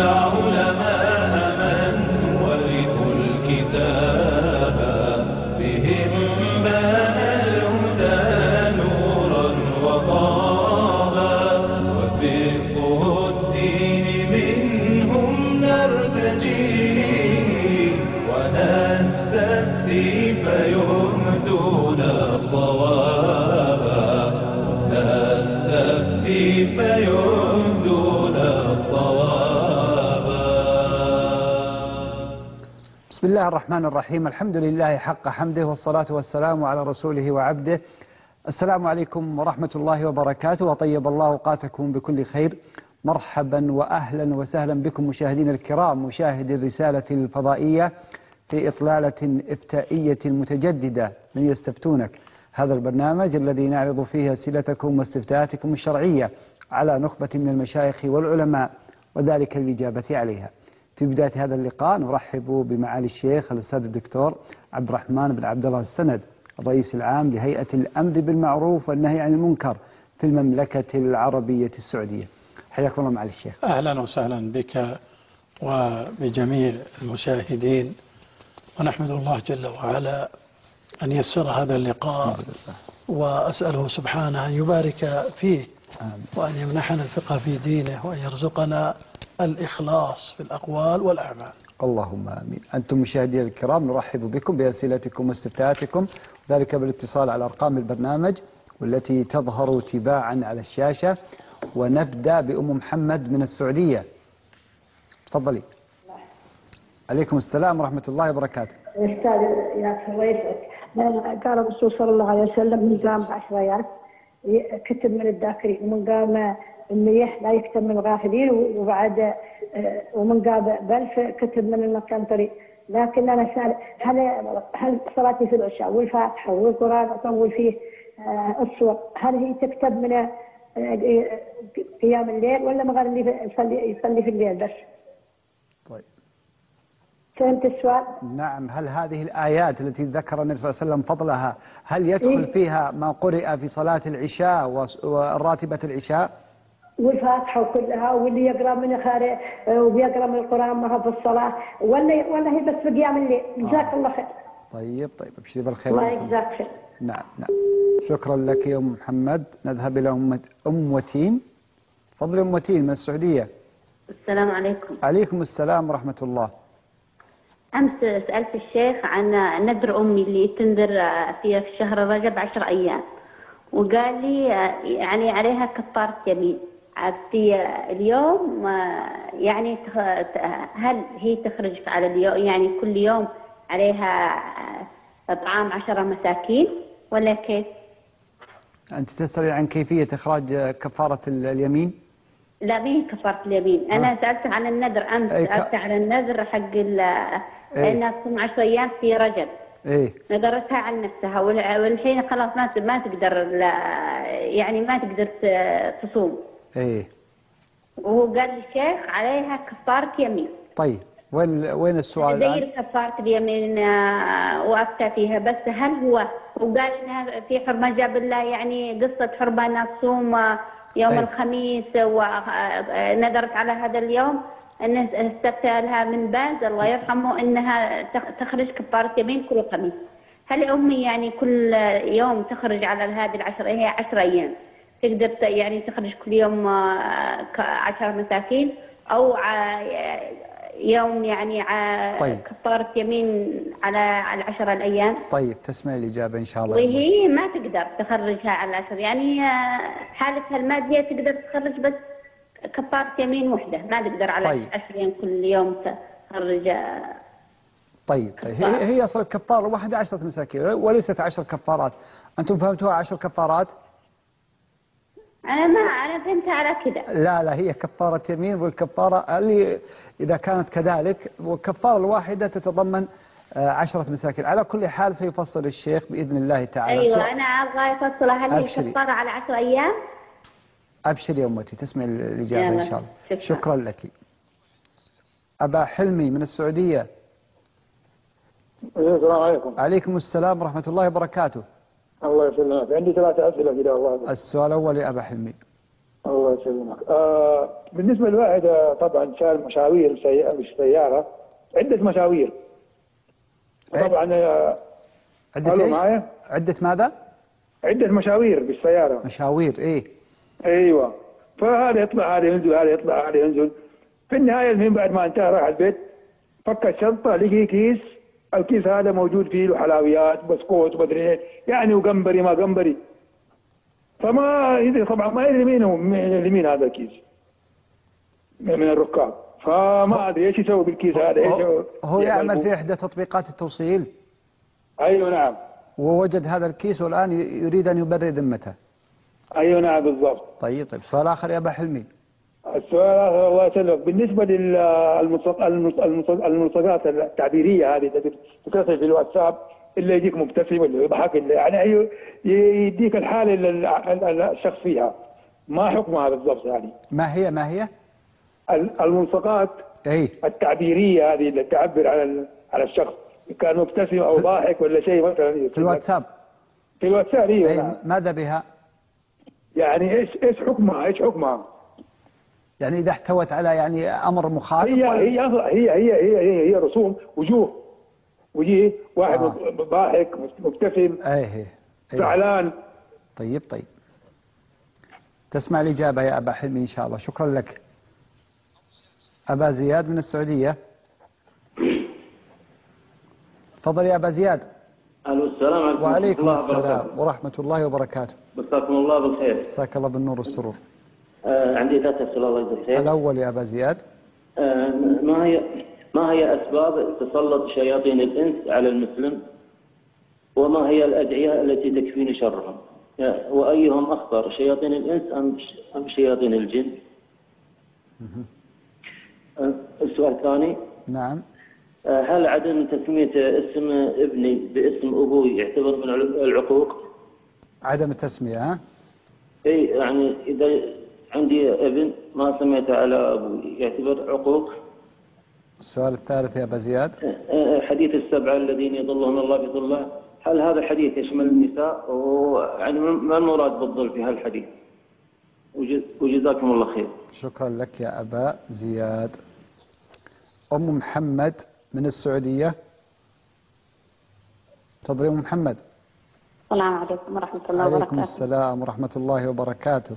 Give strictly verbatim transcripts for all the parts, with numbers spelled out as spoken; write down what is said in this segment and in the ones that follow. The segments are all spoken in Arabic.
العلماء من ورثوا الكتاب بهم بان الهدى نورا وطابا وفقه الدين منهم نرتجي ونستفتي فيهدونا صوابا نستفتي فيهدونا صوابا. بسم الله الرحمن الرحيم. الحمد لله حق حمده والصلاة والسلام على رسوله وعبده. السلام عليكم ورحمة الله وبركاته، وطيب الله أوقاتكم بكل خير. مرحبا وأهلا وسهلا بكم مشاهدين الكرام، مشاهدي الرسالة الفضائية في إطلالة إفتائية متجددة من يستفتونك، هذا البرنامج الذي نعرض فيه أسئلتكم واستفتاءاتكم الشرعية على نخبة من المشايخ والعلماء وذلك للإجابة عليها. في بداية هذا اللقاء نرحب بمعالي الشيخ الأستاذ الدكتور عبد الرحمن بن عبد الله السند، الرئيس العام لهيئة الأمر بالمعروف والنهي عن المنكر في المملكة العربية السعودية. حياكم الله معالي الشيخ. أهلا وسهلا بك وبجميع المشاهدين، ونحمد الله جل وعلا أن يسر هذا اللقاء، وأسأله سبحانه أن يبارك فيه وأن يمنحنا الفقه في دينه وأن يرزقنا الإخلاص في الأقوال والأعمال. اللهم آمين. أنتم مشاهدي الكرام نرحب بكم بأسئلتكم واستفتاءاتكم، ذلك بالاتصال على أرقام البرنامج والتي تظهر تباعا على الشاشة. ونبدأ بأم محمد من السعودية. تفضلي. عليكم السلام ورحمة الله وبركاته. أستاذ يا سويفك، قال الرسول صلى الله عليه وسلم من قام بعشر آيات كتب من الذاكرين، ومن قام المية لا يكتب من الغافلين، وبعد ومن قام بألف كتب من المقنطرين. لكن أنا سأل هل هل صلاتي في العشاء والفاتحة والقرآن أطول فيه الصور، هل هي تكتب من قيام الليل ولا مغير اللي يصلي يصلي في الليل بس؟ طيب. فهمت السؤال؟ نعم. هل هذه الآيات التي ذكر النبي صلى الله عليه وسلم فضلها هل يدخل فيها ما قرئ في صلاة العشاء وراتبة العشاء؟ والفاتحة وكلها، واللي يقرأ من خارج وبيقرأ من القرآن ما في الصلاة، ولا ولا هي بس في قيام الليل؟ جزاك آه. الله خير. طيب طيب ابشري بالخير. الله يجزاك خير. نعم نعم. شكرا لك يا أم محمد. نذهب إلى أم أم وتين. تفضلي أم وتين من السعودية. السلام عليكم. عليكم السلام ورحمة الله. أمس سألت الشيخ عن نذر أمي اللي تنذر فيها في شهر رجب عشر أيام، وقال لي يعني عليها كفارة يمين في اليوم، يعني هل هي تخرج على اليوم يعني كل يوم عليها طعام عشرة مساكين ولا كيف؟ أنت تسألي عن كيفية إخراج كفارة اليمين؟ لا مين كفارة اليمين، أنا آه. سألت عن النذر أمس. أي سألت ك... عن النذر حق لأنها تصوم عشر أيام في رجب. إيه؟ نذرتها عن نفسها والحين خلاص ما ما تقدر يعني ما تقدر تصوم. إيه؟ وهو قال لي الشيخ عليها كفارة يمين. طيب وين وين السؤال زي الآن؟ كفارة اليمين وأفتى فيها، بس هل هو وقال إنها في حرمة جاب الله يعني قصة حرمة أنها تصوم يوم أي. الخميس، ونذرت على هذا اليوم أن استفتى لها من باز الله يرحمه أنها تخرج كفارة يمين كل خميس. هل أمي يعني كل يوم تخرج على هذه العشر هي عشر أيام تقدر يعني تخرج كل يوم عشر مساكين أو يوم يعني طيب. كفارة يمين على العشر الأيام؟ طيب تسمعي الإجابة إن شاء الله. وهي ما تقدر تخرجها على العشر، يعني حالتها المادية تقدر تخرج بس كفارة يمين وحدة، ما تقدر على طيب. عشر أيام كل يوم تخرج. طيب طيب هي هي أصل الكفارة واحدة عشرة مساكين وليست عشر كفارات. أنتم فهمتوها عشر كفارات؟ أنا ما أنا فهمتها على كذا. لا لا هي كفارة يمين، والكفارة اللي إذا كانت كذلك والكفارة الواحدة تتضمن عشرة مساكين. على كل حال سيفصل الشيخ بإذن الله تعالى. أيوة أنا أبغى يفصلها. هل هي كفارة على عشر أيام؟ أبشري يا أمتي تسمع الإجابة إن شاء الله. شكرا. شكرا لك. أبا حلمي من السعودية. السلام عليكم. عليكم السلام ورحمة الله وبركاته. الله يسلمك. عندي ثلاثة أسئلة كذا. الله. السؤال الأول يا أبا حلمي. الله يسلمك. آه بالنسبة للواحد آه، طبعا شال مشاوير سي... مش سيارة، عدة مشاوير. إيه؟ طبعا آه، عدة قالوا إيش؟ معايا عدة ماذا؟ عدة مشاوير بالسيارة. مشاوير إيه؟ ايوه، فهذا يطلع هذا ينزل هذا يطلع هذا ينزل. في النهاية المهم بعد ما انتهى راح البيت، فك الشنطة لقي كيس، الكيس هذا موجود فيه له حلويات بسكوت ومدري ايه يعني، وقنبري ما قنبري. فما يدري طبعا ما يدري مين هو مين هذا الكيس من الركاب، فما ادري ايش يسوي بالكيس هذا ايش هو, هو يعمل يعمل. في إحدى تطبيقات التوصيل ايوه نعم. ووجد هذا الكيس والآن يريد أن يبرر ذمته. ايوه نعم بالضبط. طيب طيب سؤال آخر يا أبا حلمي. السؤال الآخر الله يسلمك، بالنسبة للملصقات التعبيرية هذه التي تتصل في الواتساب، اللي يجيك مبتسم اللي يضحك اللي يعني يديك الحالة اللي الشخص فيها، ما حكمها بالضبط يعني؟ ما هي ما هي؟ الملصقات أي التعبيرية هذه اللي تعبر على على الشخص، كان مبتسم أو ضاحك ولا شيء مثلا في الواتساب. في الواتساب ايوه أي نعم. ماذا بها؟ يعني ايش ايش حكمها ايش حكمها؟ يعني إذا احتوت على يعني أمر مخالف هي هي هي هي هي هي, هي رسوم وجوه وجيه واحد آه. ضاحك مبتسم أيه زعلان. طيب طيب تسمع الإجابة يا أبا حلمي إن شاء الله. شكرا لك. أبا زياد من السعودية، تفضل يا أبا زياد. الو السلام عليكم. وعليكم ورحمة الله السلام وبركاته. ورحمة الله وبركاته. مساكم الله بالخير. مساك الله بالنور والسرور. آه عندي ثلاث أسئلة الله يجزاك خير. الأول يا أبا زياد، آه ما هي ما هي أسباب تسلط شياطين الإنس على المسلم؟ وما هي الأدعية التي تكفيني شرهم؟ وأيهم أخطر، شياطين الإنس أم أم شياطين الجن؟ آه السؤال الثاني. نعم. آه هل عدم تسمية اسم ابني باسم أبوي يعتبر من العقوق؟ عدم التسمية ها؟ اي يعني اذا عندي ابن ما سميته على ابوي يعتبر عقوق. السؤال الثالث يا أبا زياد. حديث السبعة الذين يظلهم الله بظله، هل هذا الحديث يشمل النساء؟ ويعني ما المراد بالظل في هالحديث؟ وجزاكم الله خير. شكرا لك يا أبا زياد. أم محمد من السعودية، تفضلي أم محمد. السلام عليكم ورحمة الله وبركاته. عليكم السلام ورحمة الله وبركاته.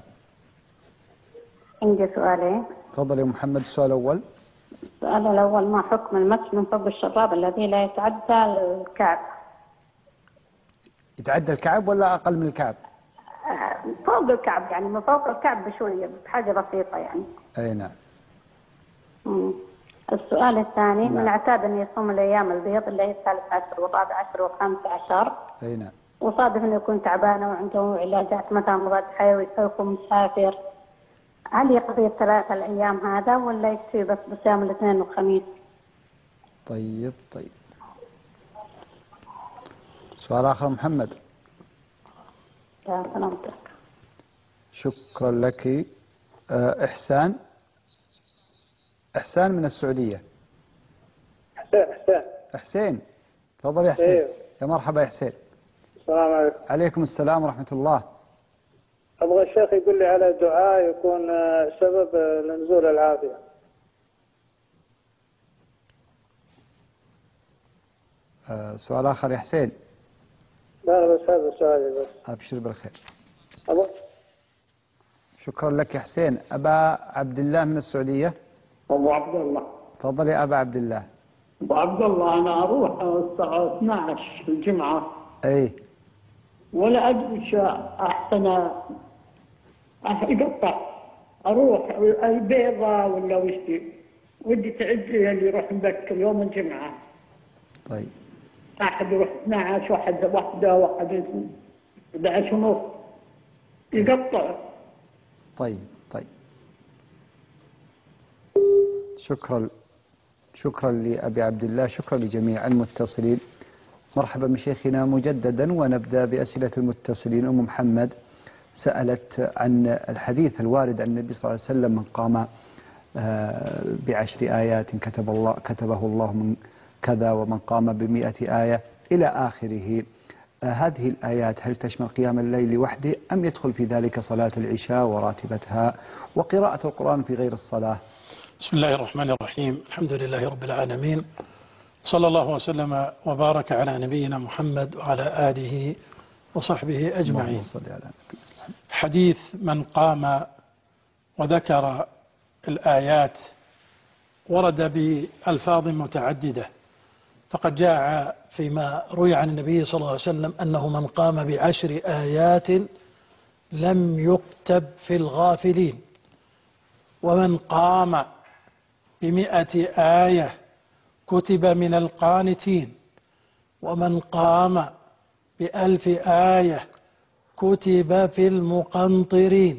عندي سؤالين. تفضلي يا محمد. السؤال الأول. السؤال الأول، ما حكم المسح من فوق الشراب الذي لا يتعدى الكعب؟ يتعدى الكعب ولا أقل من الكعب؟ فوق الكعب، يعني من فوق الكعب بشوية، بحاجة بسيطة يعني. أي نعم. مم. السؤال الثاني، نعم. من اعتاد أن يصوم الأيام البيض اللي هي الثالث عشر والرابع عشر والخامس عشر، أي نعم، وصادف أنه يكون تعبانة وعنده علاجات مثلا مضاد حيوي أو يكون مسافر، هل يقضي الثلاثة الأيام هذا ولا يكفي بس بصيام الاثنين والخميس؟ طيب طيب. سؤال آخر محمد. يا سلامتك. شكرا لك. إحسان. إحسان من السعودية. حسين حسين حسين، تفضل يا حسين. ايوه. يا مرحبا يا حسين. السلام عليكم. عليكم السلام ورحمة الله. ابغى الشيخ يقول لي على دعاء يكون سبب لنزول العافية. أه سؤال آخر يا حسين. لا بس هذا سؤالي بس. أبشر بالخير. أبغى. شكرا لك يا حسين. أبا عبد الله من السعودية. أبو عبد الله. تفضل يا أبا عبد الله. أبو عبد الله، أنا أروح الساعة اثنعش في الجمعة. أي. ولا أدري شو أحسن أقطع، أروح البيضة ولا وشي، ودي تعجلي اللي يروح مبكر يوم الجمعة. طيب. أحد يروح اثنعش، واحد واحدة، واحد احد عشر ونص، يقطع. طيب طيب. شكرا شكرا لأبي عبد الله، شكرا لجميع المتصلين. مرحبا بشيخنا مجددا، ونبدأ بأسئلة المتصلين. أم محمد سألت عن الحديث الوارد عن النبي صلى الله عليه وسلم: من قام بعشر آيات كتب الله كتبه الله من كذا، ومن قام بمئة آية إلى آخره. هذه الآيات هل تشمل قيام الليل وحده أم يدخل في ذلك صلاة العشاء وراتبتها وقراءة القرآن في غير الصلاة؟ بسم الله الرحمن الرحيم. الحمد لله رب العالمين، صلى الله وسلم وبارك على نبينا محمد وعلى آله وصحبه أجمعين. حديث من قام وذكر الآيات ورد بألفاظ متعددة، فقد جاء فيما روي عن النبي صلى الله عليه وسلم أنه من قام بعشر آيات لم يكتب في الغافلين، ومن قام بمئة آية كتب من القانتين، ومن قام بألف آية كتب في المقنطرين.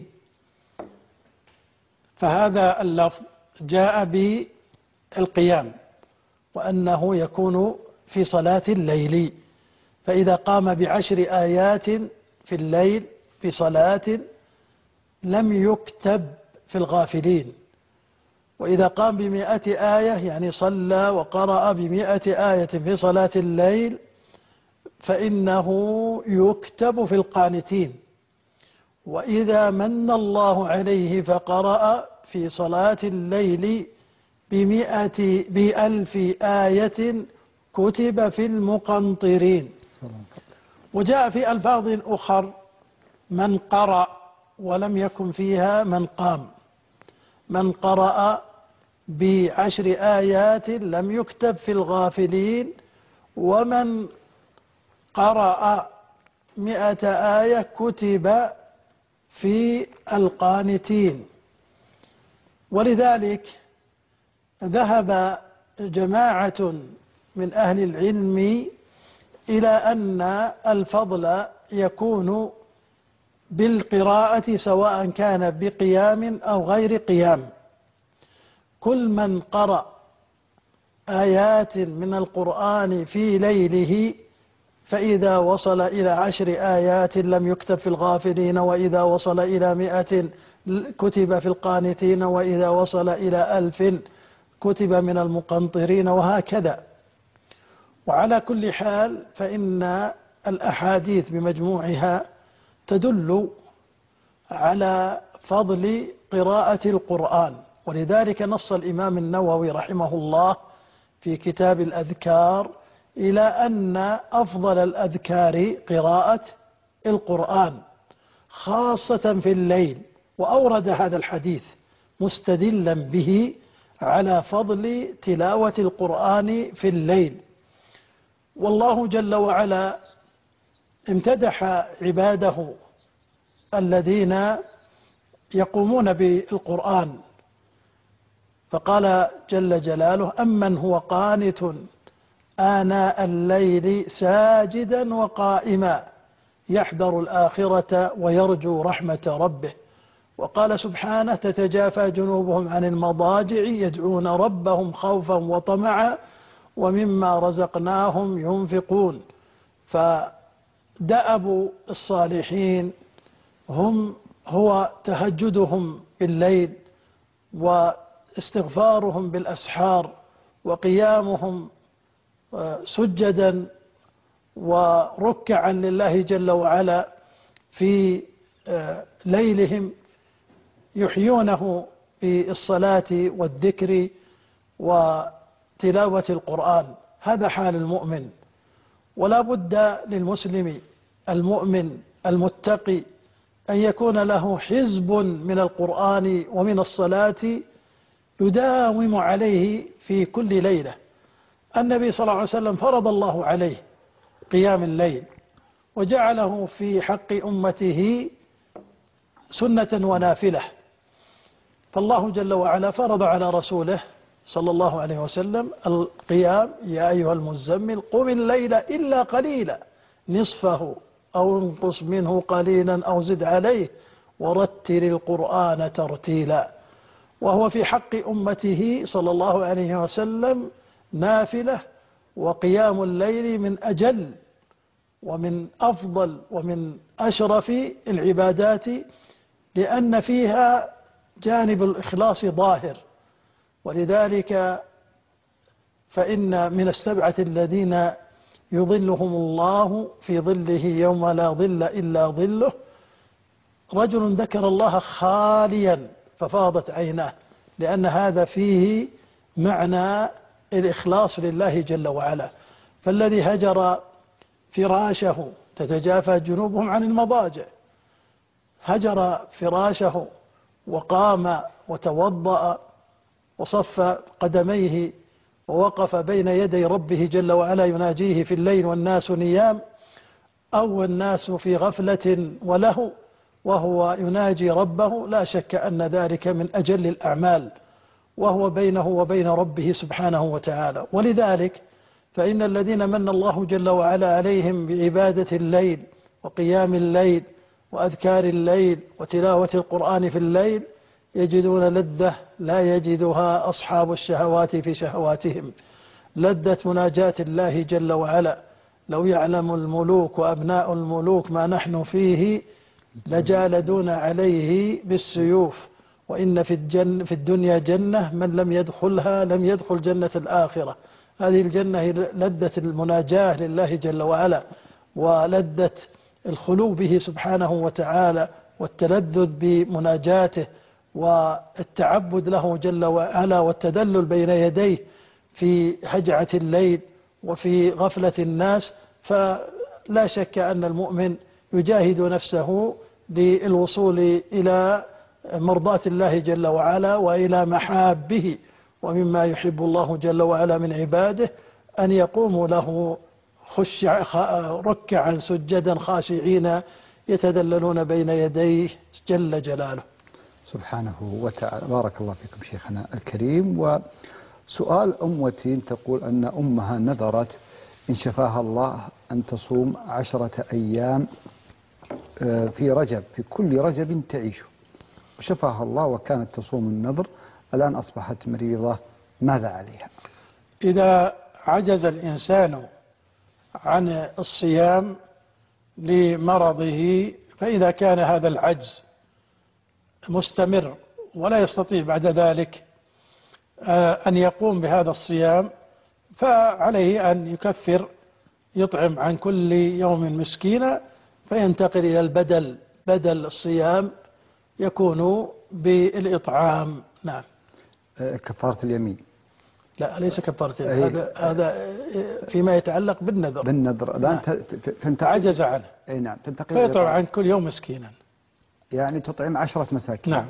فهذا اللفظ جاء بالقيام وأنه يكون في صلاة الليل، فإذا قام بعشر آيات في الليل في صلاة لم يكتب في الغافلين، وإذا قام بمئة آية يعني صلى وقرأ بمئة آية في صلاة الليل فإنه يكتب في القانتين. وإذا من الله عليه فقرأ في صلاة الليل بمئة بألف آية كتب في المقنطرين. وجاء في ألفاظ أخر من قرأ ولم يكن فيها من قام. من قرأ بعشر آيات لم يكتب في الغافلين، ومن قرأ مئة آية كتب في القانتين. ولذلك ذهب جماعة من أهل العلم إلى أن الفضل يكون بالقراءة سواء كان بقيام أو غير قيام. كل من قرأ آيات من القرآن في ليله فإذا وصل إلى عشر آيات لم يكتب في الغافلين، وإذا وصل إلى مئة كتب في القانتين، وإذا وصل إلى ألف كتب من المقنطرين، وهكذا. وعلى كل حال فإن الأحاديث بمجموعها تدل على فضل قراءة القرآن. ولذلك نص الإمام النووي رحمه الله في كتاب الأذكار إلى أن أفضل الأذكار قراءة القرآن خاصة في الليل، وأورد هذا الحديث مستدلا به على فضل تلاوة القرآن في الليل. والله جل وعلا امتدح عباده الذين يقومون بالقرآن، فقال جل جلاله أمن هو قانت آناء الليل ساجدا وقائما يحذر الآخرة ويرجو رحمة ربه. وقال سبحانه تتجافى جنوبهم عن المضاجع يدعون ربهم خوفا وطمعا ومما رزقناهم ينفقون. فدأب الصالحين هم هو تهجدهم بالليل واستغفارهم بالأسحار وقيامهم سجدا وركعا لله جل وعلا في ليلهم، يحيونه بالصلاة والذكر وتلاوة القرآن. هذا حال المؤمن. ولا بد للمسلم المؤمن المتقي أن يكون له حزب من القرآن ومن الصلاة يداوم عليه في كل ليلة. النبي صلى الله عليه وسلم فرض الله عليه قيام الليل وجعله في حق أمته سنة ونافلة، فالله جل وعلا فرض على رسوله صلى الله عليه وسلم القيام يا أيها المزمل قم الليل إلا قليلا نصفه أو انقص منه قليلا أو زد عليه ورتل القرآن ترتيلا. وهو في حق أمته صلى الله عليه وسلم نافلة، وقيام الليل من أجل ومن أفضل ومن أشرف العبادات، لأن فيها جانب الإخلاص ظاهر. ولذلك فإن من السبعة الذين يظلهم الله في ظله يوم لا ظل إلا ظله. رجل ذكر الله خاليا ففاضت عيناه، لأن هذا فيه معنى الإخلاص لله جل وعلا. فالذي هجر فراشه تتجافى جنوبهم عن المضاجع، هجر فراشه وقام وتوضأ وصف قدميه ووقف بين يدي ربه جل وعلا يناجيه في الليل والناس نيام، أو الناس في غفلة وله وهو يناجي ربه، لا شك أن ذلك من أجل الأعمال، وهو بينه وبين ربه سبحانه وتعالى. ولذلك فإن الذين من الله جل وعلا عليهم بعبادة الليل وقيام الليل وأذكار الليل وتلاوة القرآن في الليل يجدون لذة لا يجدها أصحاب الشهوات في شهواتهم، لذة مناجاة الله جل وعلا. لو يعلم الملوك وأبناء الملوك ما نحن فيه لجالدون عليه بالسيوف، وإن في, الجن في الدنيا جنة من لم يدخلها لم يدخل جنة الآخرة. هذه الجنة هي لذة المناجاة لله جل وعلا، ولذة الخلو به سبحانه وتعالى، والتلذذ بمناجاته، والتعبد له جل وعلا، والتدلل بين يديه في هجعة الليل وفي غفلة الناس. فلا شك أن المؤمن يجاهد نفسه للوصول إلى مرضاة الله جل وعلا وإلى محابه. ومما يحب الله جل وعلا من عباده أن يقوموا له خشع ركعا سجدا خاشعين يتذللون بين يديه جل جلاله سبحانه وتعالى. بارك الله فيكم شيخنا الكريم. وسؤال أموتي تقول أن أمها نذرت إن شفاها الله أن تصوم عشرة أيام في رجب، في كل رجب تعيشه، وشفاها الله وكانت تصوم النذر، الآن أصبحت مريضة، ماذا عليها؟ إذا عجز الإنسان عن الصيام لمرضه، فإذا كان هذا العجز مستمر ولا يستطيع بعد ذلك أن يقوم بهذا الصيام، فعليه أن يكفر، يطعم عن كل يوم مسكينا، فينتقل إلى البدل، بدل الصيام يكون بالإطعام. نعم. كفارة اليمين؟ لا، ليس كفارة اليمين، هذا هذا فيما يتعلق بالنذر. بالنذر الآن نعم. عجز عنه. أي نعم. تنتقل فيطعم عن كل يوم مسكينا، يعني تطعم عشرة مساكين. نعم.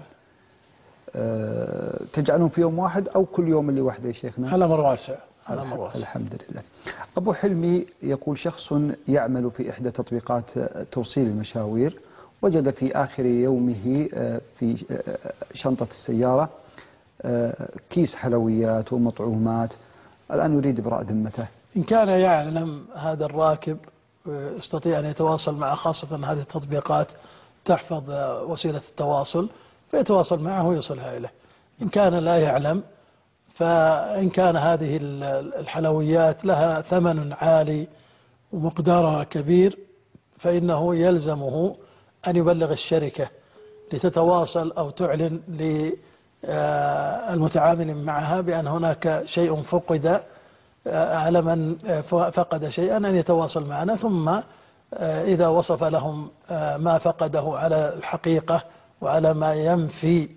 أه تجعلهم في يوم واحد أو كل يوم اللي واحدة يا شيخنا؟ على مر واسع. على مر واسع. الحمد لله. أبو حلمي يقول شخص يعمل في إحدى تطبيقات توصيل المشاوير، وجد في آخر يومه في شنطة السيارة كيس حلويات ومطعومات، الآن يريد إبراء ذمته. إن كان يعلم هذا الراكب يستطيع أن يتواصل مع، خاصة هذه التطبيقات تحفظ وسيلة التواصل، فيتواصل معه ويوصلها إليه. إن كان لا يعلم، فإن كان هذه الحلويات لها ثمن عالي ومقدارها كبير، فإنه يلزمه أن يبلغ الشركة لتتواصل أو تعلن للمتعامل معها بأن هناك شيء فقد، على من فقد شيئا أن يتواصل معنا، ثم إذا وصف لهم ما فقده على الحقيقة وعلى ما ينفي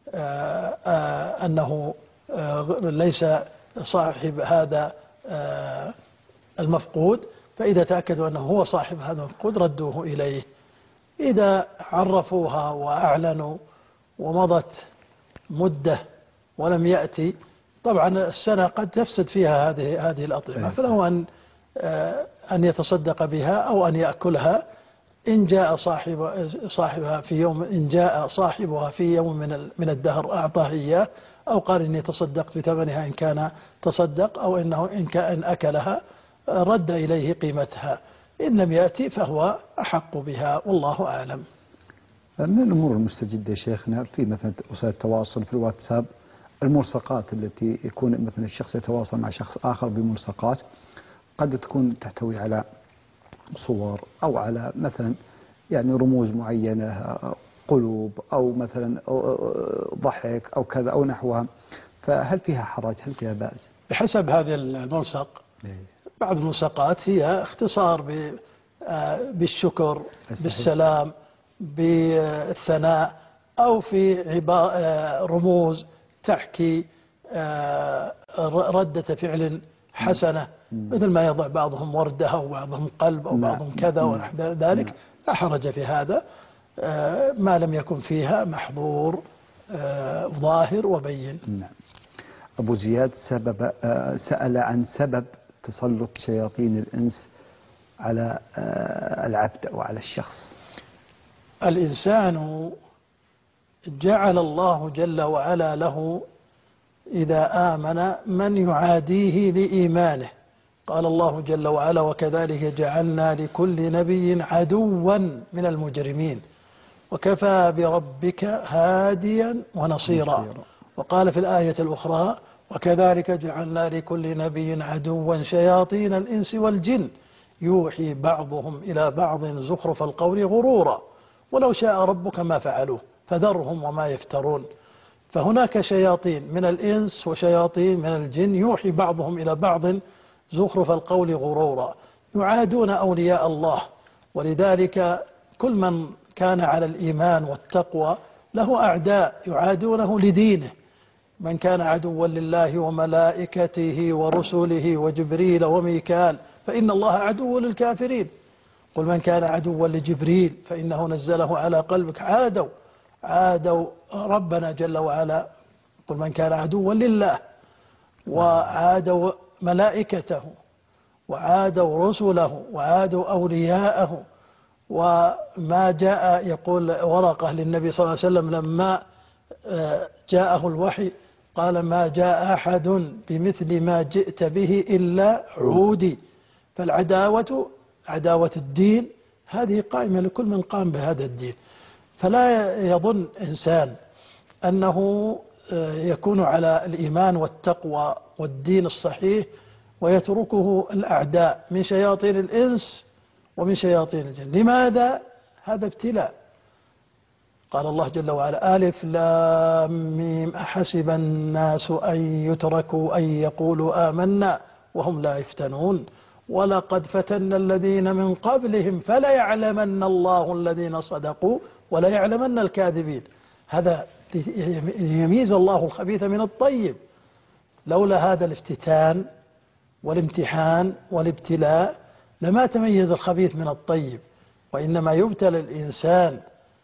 أنه ليس صاحب هذا المفقود، فإذا تأكدوا أنه هو صاحب هذا المفقود ردوه إليه. إذا عرفوها وأعلنوا ومضت مدة ولم يأتي، طبعا السنة قد تفسد فيها هذه هذه الأطعمة، فله أن أن يتصدق بها أو أن يأكلها إن جاء صاحب صاحبها في يوم إن جاء صاحبها في يوم من من الدهر أعطاه إياه، أو قال إني تصدقت بثمنها إن كان تصدق، أو إنه إن كان أكلها رد إليه قيمتها. إن لم يأتي فهو أحق بها، والله أعلم. من الأمور المستجدة شيخنا في مثلا وسائل التواصل في الواتساب، الملصقات التي يكون مثلا الشخص يتواصل مع شخص آخر بملصقات قد تكون تحتوي على صور أو على مثلا يعني رموز معينة، قلوب أو مثلا ضحك أو كذا أو نحوها، فهل فيها حرج؟ هل فيها بأس؟ بحسب هذا الملصق بعض الملصقات هي اختصار بالشكر، بالسلام، بالثناء، أو في رموز تحكي ردة فعل حسنة، مثل ما يضع بعضهم وردة أو بعضهم قلب أو بعضهم كذا ونحو ذلك. لا حرج في هذا ما لم يكن فيها محظور ظاهر وبين. نعم. أبو زياد سبب سأل عن سبب تسلط شياطين الإنس على العبد أو على الشخص. الإنسان جعل الله جل وعلا له إذا آمن من يعاديه لإيمانه. قال الله جل وعلا: وكذلك جعلنا لكل نبي عدوا من المجرمين وكفى بربك هاديا ونصيرا. وقال في الآية الأخرى: وكذلك جعلنا لكل نبي عدوا شياطين الإنس والجن يوحي بعضهم إلى بعض زخرف القول غرورا ولو شاء ربك ما فعلوه فذرهم وما يفترون. فهناك شياطين من الإنس وشياطين من الجن يوحي بعضهم إلى بعض زخرف القول غرورا، يعادون أولياء الله. ولذلك كل من كان على الإيمان والتقوى له أعداء يعادونه لدينه. من كان عدوا لله وملائكته ورسله وجبريل وميكال فإن الله عدو للكافرين. قل من كان عدوا لجبريل فإنه نزله على قلبك. عادوا عادوا ربنا جل وعلا. قل من كان عدوا لله، وعادوا ملائكته، وعادوا رسله، وعادوا أولياءه. وما جاء يقول ورقة للنبي صلى الله عليه وسلم لما جاءه الوحي قال: ما جاء أحد بمثل ما جئت به إلا عودي. فالعداوة عداوة الدين هذه قائمة لكل من قام بهذا الدين. فلا يظن إنسان أنه يكون على الإيمان والتقوى والدين الصحيح ويتركه الأعداء من شياطين الإنس ومن شياطين الجن. لماذا؟ هذا ابتلاء. قال الله جل وعلا: ألف لام ميم أحسب الناس أن يتركوا أن يقولوا آمنا وهم لا يفتنون ولقد فتنا الذين من قبلهم فليعلمن الله الذين صدقوا وليعلمن الكاذبين. هذا يميز الله الخبيث من الطيب. لولا هذا الافتتان والامتحان والابتلاء لما تميز الخبيث من الطيب، وإنما يبتلى الإنسان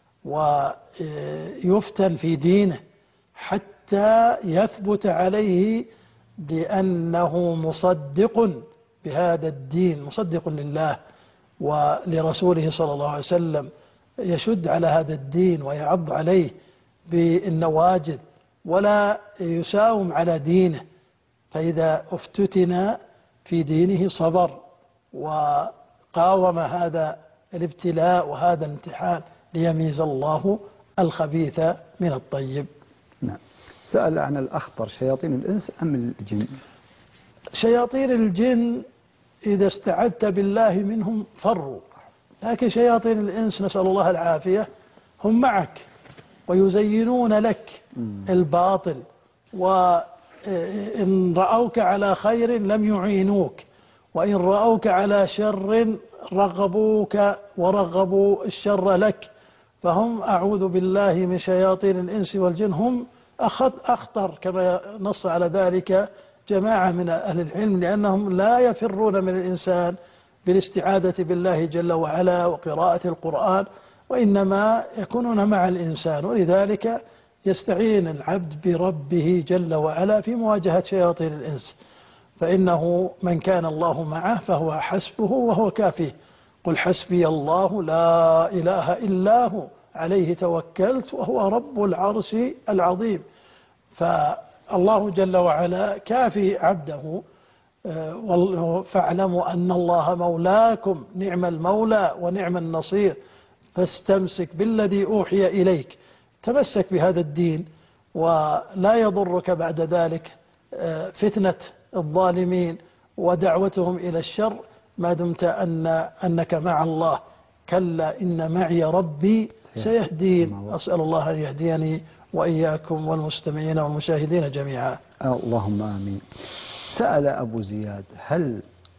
ويفتن في دينه حتى يثبت عليه بأنه مصدق بهذا الدين، مصدق لله ولرسوله صلى الله عليه وسلم، يشد على هذا الدين ويعض عليه بالنواجذ ولا يساوم على دينه. فإذا افتتن في دينه صبر وقاوم هذا الابتلاء وهذا الامتحان ليميز الله الخبيث من الطيب. نعم. سأل عن الأخطر شياطين الإنس أم الجن؟ شياطين الجن إذا استعذت بالله منهم فروا، لكن شياطين الإنس نسأل الله العافية هم معك ويزينون لك الباطل، وإن رأوك على خير لم يعينوك، وإن رأوك على شر رغبوك ورغبوا الشر لك. فهم أعوذ بالله من شياطين الإنس والجن هم أخطر كما نص على ذلك جماعة من أهل العلم، لأنهم لا يفرون من الإنسان بالاستعاذة بالله جل وعلا وقراءة القرآن، وإنما يكونون مع الإنسان. ولذلك يستعين العبد بربه جل وعلا في مواجهة شياطين الإنس، فإنه من كان الله معه فهو حسبه وهو كافيه. قل حسبي الله لا إله إلا هو عليه توكلت وهو رب العرش العظيم. فالله جل وعلا كافي عبده. فاعلموا أن الله مولاكم نعم المولى ونعم النصير، فاستمسك بالذي أوحي إليك، تمسك بهذا الدين ولا يضرك بعد ذلك فتنة الظالمين ودعوتهم إلى الشر ما دمت أن أنك مع الله. كلا إن معي ربي سيهدين. أسأل الله أن يهديني وإياكم والمستمعين والمشاهدين جميعا. اللهم آمين. سأل أبو زياد: هل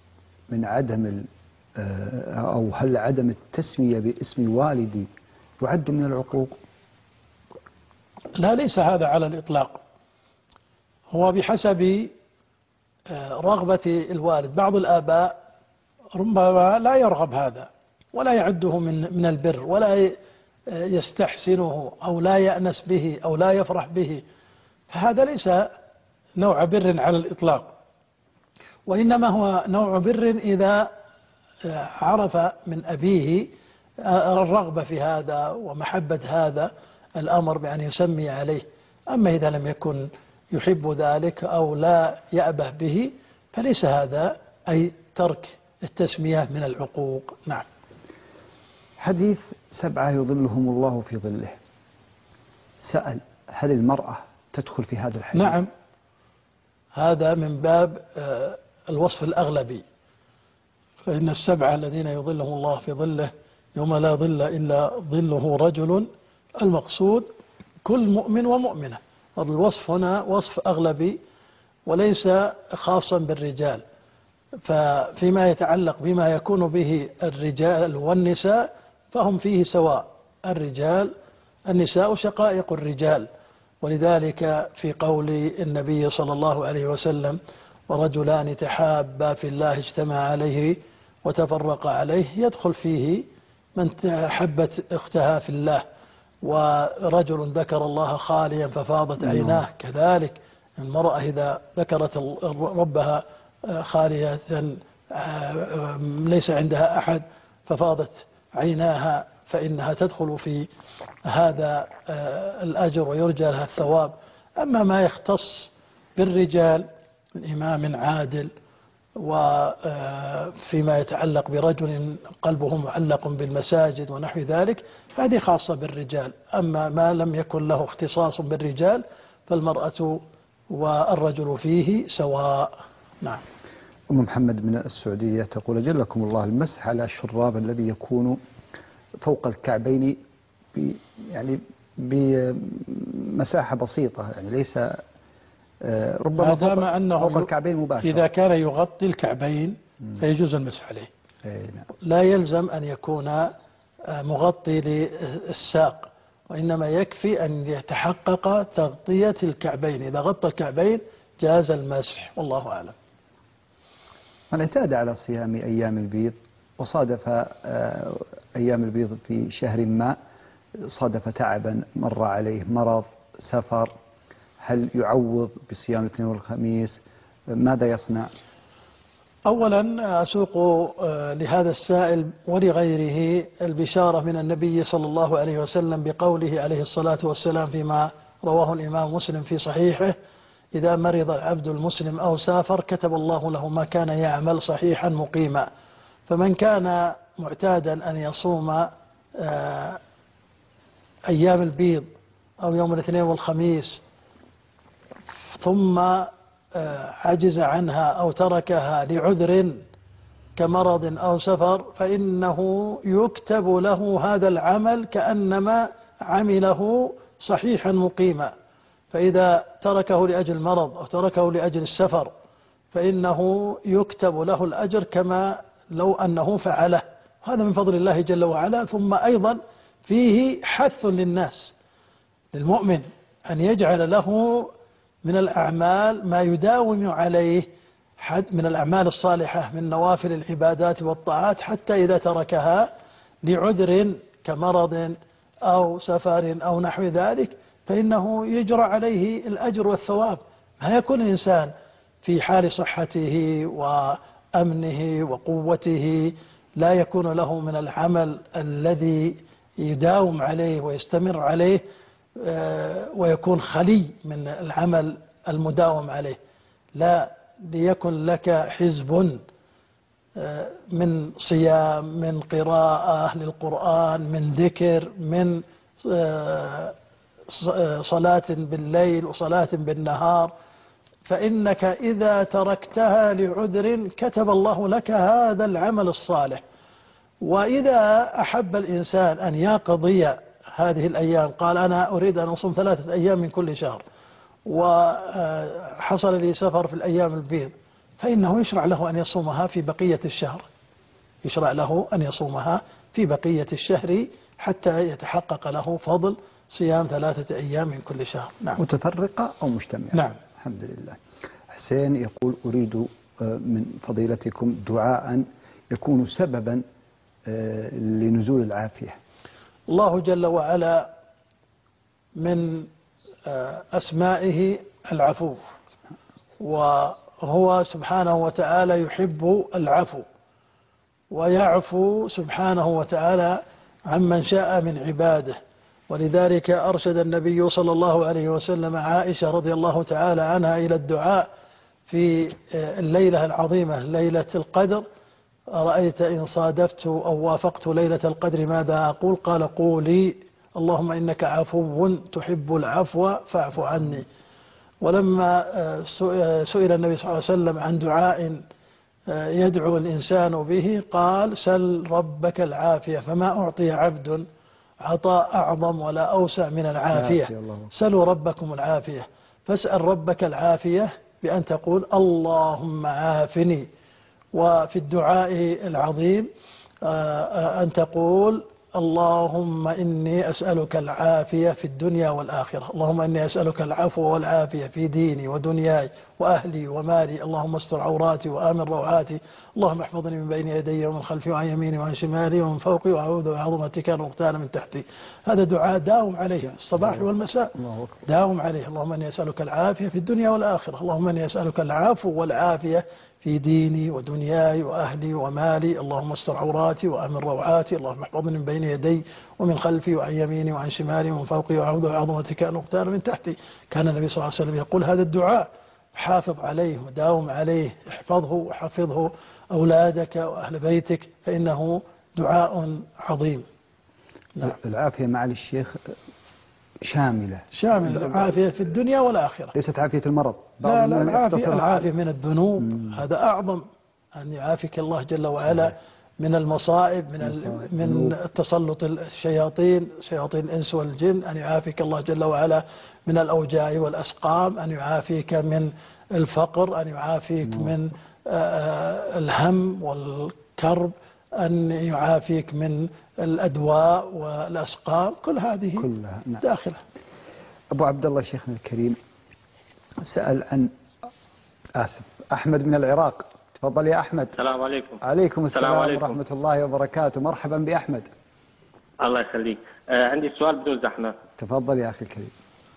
من عدم أو هل عدم التسمية باسم والدي يعد من العقوق؟ لا، ليس هذا على الإطلاق، هو بحسب رغبة الوالد. بعض الآباء ربما لا يرغب هذا ولا يعده من من البر ولا يستحسنه أو لا يأنس به أو لا يفرح به، فهذا ليس نوع بر على الإطلاق، وإنما هو نوع بر إذا عرف من أبيه الرغبة في هذا ومحبة هذا الأمر بأن يسمي عليه. أما إذا لم يكن يحب ذلك أو لا يأبه به فليس هذا أي ترك التسمية من العقوق. نعم. حديث سبعة يظلهم الله في ظله، سأل هل المرأة تدخل في هذا الحديث؟ نعم، هذا من باب الوصف الأغلبي، فإن السبعة الذين يظلهم الله في ظله يوم لا ظل إلا ظله رجل، المقصود كل مؤمن ومؤمنة. الوصف هنا وصف أغلبي وليس خاصا بالرجال، ففيما يتعلق بما يكون به الرجال والنساء فهم فيه سواء، الرجال النساء شقائق الرجال، ولذلك في قول النبي صلى الله عليه وسلم ورجلان تحابا في الله اجتمع عليه وتفرق عليه، يدخل فيه من حبت اختها في الله، ورجل ذكر الله خاليا ففاضت عيناه، كذلك المرأة إذا ذكرت ربها خالية ليس عندها أحد ففاضت عيناها فإنها تدخل في هذا الأجر ويرجى لها الثواب. أما ما يختص بالرجال من إمام عادل وفيما يتعلق برجل قلبه معلق بالمساجد ونحو ذلك فهذه خاصة بالرجال، أما ما لم يكن له اختصاص بالرجال فالمرأة والرجل فيه سواء. نعم. أم محمد من السعودية تقول جلكم الله المسح على الشراب الذي يكون فوق الكعبين يعني بمساحة بسيطة، يعني ليس ربما فوق, أنه فوق الكعبين مباشرة. إذا كان يغطي الكعبين فيجوز المسح عليه. نعم. لا يلزم أن يكون مغطي للساق، وإنما يكفي أن يتحقق تغطية الكعبين، إذا غطى الكعبين جاز المسح، والله أعلم. من اعتاد على صيام أيام البيض وصادف أيام البيض في شهر ما، صادف تعبا، مر عليه مرض، سفر، هل يعوض بصيام الاثنين والخميس؟ ماذا يصنع؟ أولا أسوق لهذا السائل ولغيره البشارة من النبي صلى الله عليه وسلم بقوله عليه الصلاة والسلام فيما رواه الإمام مسلم في صحيحه: إذا مرض العبد المسلم أو سافر كتب الله له ما كان يعمل صحيحا مقيما. فمن كان معتادا أن يصوم أيام البيض أو يوم الاثنين والخميس ثم عجز عنها أو تركها لعذر كمرض أو سفر فإنه يكتب له هذا العمل كأنما عمله صحيحا مقيما. فإذا تركه لأجل المرض أو تركه لأجل السفر فإنه يكتب له الأجر كما لو أنه فعله، هذا من فضل الله جل وعلا. ثم أيضا فيه حث للناس للمؤمن أن يجعل له من الأعمال ما يداوم عليه من الأعمال الصالحة من نوافل العبادات والطاعات، حتى إذا تركها لعذر كمرض أو سفر أو نحو ذلك فإنه يجرى عليه الأجر والثواب. ما يكون الإنسان في حال صحته وأمنه وقوته لا يكون له من العمل الذي يداوم عليه ويستمر عليه ويكون خلي من العمل المداوم عليه، لا، ليكن لك حزب من صيام، من قراءة للقرآن، من ذكر، من صلاة بالليل وصلاة بالنهار، فإنك إذا تركتها لعذر كتب الله لك هذا العمل الصالح. وإذا أحب الإنسان أن يقضي هذه الأيام، قال أنا أريد أن أصوم ثلاثة أيام من كل شهر وحصل لي سفر في الأيام البيض، فإنه يشرع له أن يصومها في بقية الشهر، يشرع له أن يصومها في بقية الشهر حتى يتحقق له فضل صيام ثلاثة أيام من كل شهر. نعم. متفرقة أو مجتمعة؟ نعم. الحمد لله. حسين يقول أريد من فضيلتكم دعاء يكون سببا لنزول العافية. الله جل وعلا من أسمائه العفو، وهو سبحانه وتعالى يحب العفو، ويعفو سبحانه وتعالى عمن شاء من عباده. ولذلك أرشد النبي صلى الله عليه وسلم عائشة رضي الله تعالى عنها إلى الدعاء في الليلة العظيمة ليلة القدر: أرأيت إن صادفت أو وافقت ليلة القدر ماذا أقول؟ قال: قولي اللهم إنك عفو تحب العفو فاعف عني. ولما سئل النبي صلى الله عليه وسلم عن دعاء يدعو الإنسان به قال: سل ربك العافية، فما أعطي عبد عطاء أعظم ولا أوسع من العافية. سلوا ربكم العافية، فاسأل ربك العافية بأن تقول اللهم عافني. وفي الدعاء العظيم أن تقول اللهم إني أسألك العافية في الدنيا والآخرة، اللهم إني أسألك العفو والعافية في ديني ودنياي وأهلي ومالي، اللهم استر عوراتي وآمن روعاتي، اللهم احفظني من بين يدي ومن خلفي وعن يميني وعن شمالي ومن فوقي، وأعوذ بعظمتك أن أغتال من تحتي. هذا دعاء داوم عليه الصباح والمساء، داوم عليه. اللهم إني أسألك العافية في الدنيا والآخرة، اللهم إني أسألك العفو والعافية في ديني ودنياي وأهلي ومالي، اللهم استر عوراتي وأمن روعاتي، اللهم احفظني من بين يدي ومن خلفي وعن يميني وعن شمالي ومن فوقي، وأعوذ بعظمتك أن أغتال من تحتي. كان النبي صلى الله عليه وسلم يقول هذا الدعاء، حافظ عليه وداوم عليه، احفظه وحفظه أولادك وأهل بيتك، فإنه دعاء عظيم. نعم. العافية معالي الشيخ شاملة، شاملة، العافية في الدنيا والآخرة، ليست عافية المرض. لا لا، العافية, العافية من الذنوب. مم. هذا أعظم، أن يعافيك الله جل وعلا من المصائب، من المصائب. من تسلط الشياطين، شياطين الإنس والجن، أن يعافيك الله جل وعلا من الأوجاع والأسقام، أن يعافيك من الفقر، أن يعافيك مم. من آه الهم والكرب، أن يعافيك من الأدواء والأسقام، كل هذه كلها نعم. داخلة. أبو عبد الله شيخنا الكريم سأل عن آسف أحمد من العراق. تفضل يا أحمد. السلام عليكم. عليكم السلام, السلام عليكم. ورحمة الله وبركاته. مرحبا بأحمد. الله يخليك. آه عندي سؤال بدون زحمة. تفضل يا أخي الكريم.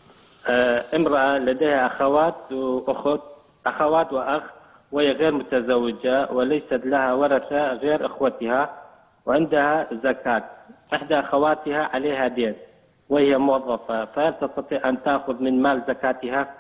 آه امرأة لديها أخوات وأخت، أخوات وأخ، وهي غير متزوجة وليست لها ورثة غير أخوتها، وعندها زكاة. إحدى أخواتها عليها دين وهي موظفة، فهل تستطيع أن تأخذ من مال زكاتها؟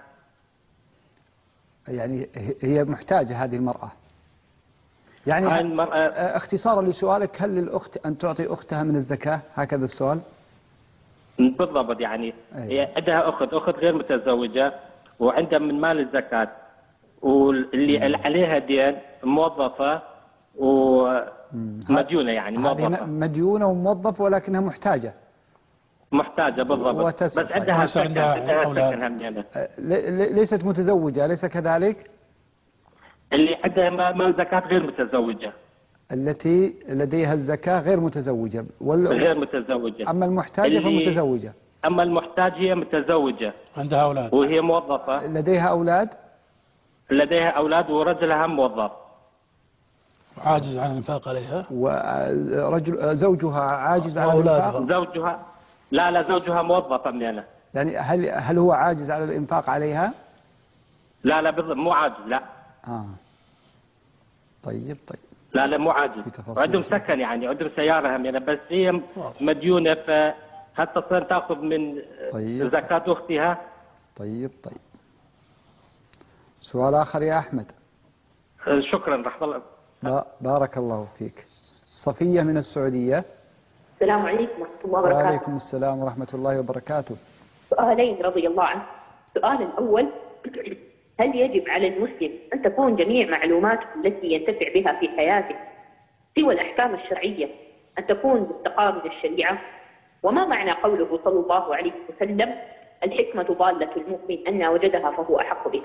يعني هي محتاجة هذه المرأة. يعني المرأة اختصارا لسؤالك، هل للأخت أن تعطي أختها من الزكاة؟ هكذا السؤال بالضبط. يعني أيه. عندها أخت أخت غير متزوجة وعندها من مال الزكاة، واللي مم. عليها دين موظفة ومديونة، يعني موظفة مديونة وموظفة ولكنها محتاجة. محتاجة بالضبط، بس عندها سكن، عندها سكن. ليست متزوجة، أليس كذلك؟ اللي عندها مال زكاة غير متزوجة. التي لديها الزكاة غير متزوجة وال... غير متزوجة. أما المحتاجة فمتزوجة. أما المحتاج هي متزوجة، عندها أولاد وهي موظفة. لديها أولاد؟ لديها أولاد ورجلها موظف. عاجز عن الإنفاق عليها. ورجل زوجها عاجز عن الإنفاق؟ زوجها لا لا زوجها موظفة من هنا. يعني هل هل هو عاجز على الإنفاق عليها؟ لا لا بالضبط مو عاجز، لا. آه. طيب طيب. لا لا مو عاجز، وعندهم سكن، يعني عندهم سيارة هم يعني، بس هي مديونة، فهل تستطيع تأخذ من طيب زكاة أختها؟ طيب طيب. سؤال آخر يا أحمد. شكرا رحمة الله. بارك الله فيك. صفية من السعودية. السلام عليكم ورحمة الله وبركاته. وعليكم السلام ورحمة الله وبركاته. سؤالين رضي الله عنه. السؤال الأول: هل يجب على المسلم أن تكون جميع معلوماته التي ينتفع بها في حياته سوى الأحكام الشرعية أن تكون مستقاة من الشريعة؟ وما معنى قوله صلى الله عليه وسلم: الحكمة ضالة المؤمن أن وجدها فهو أحق بها؟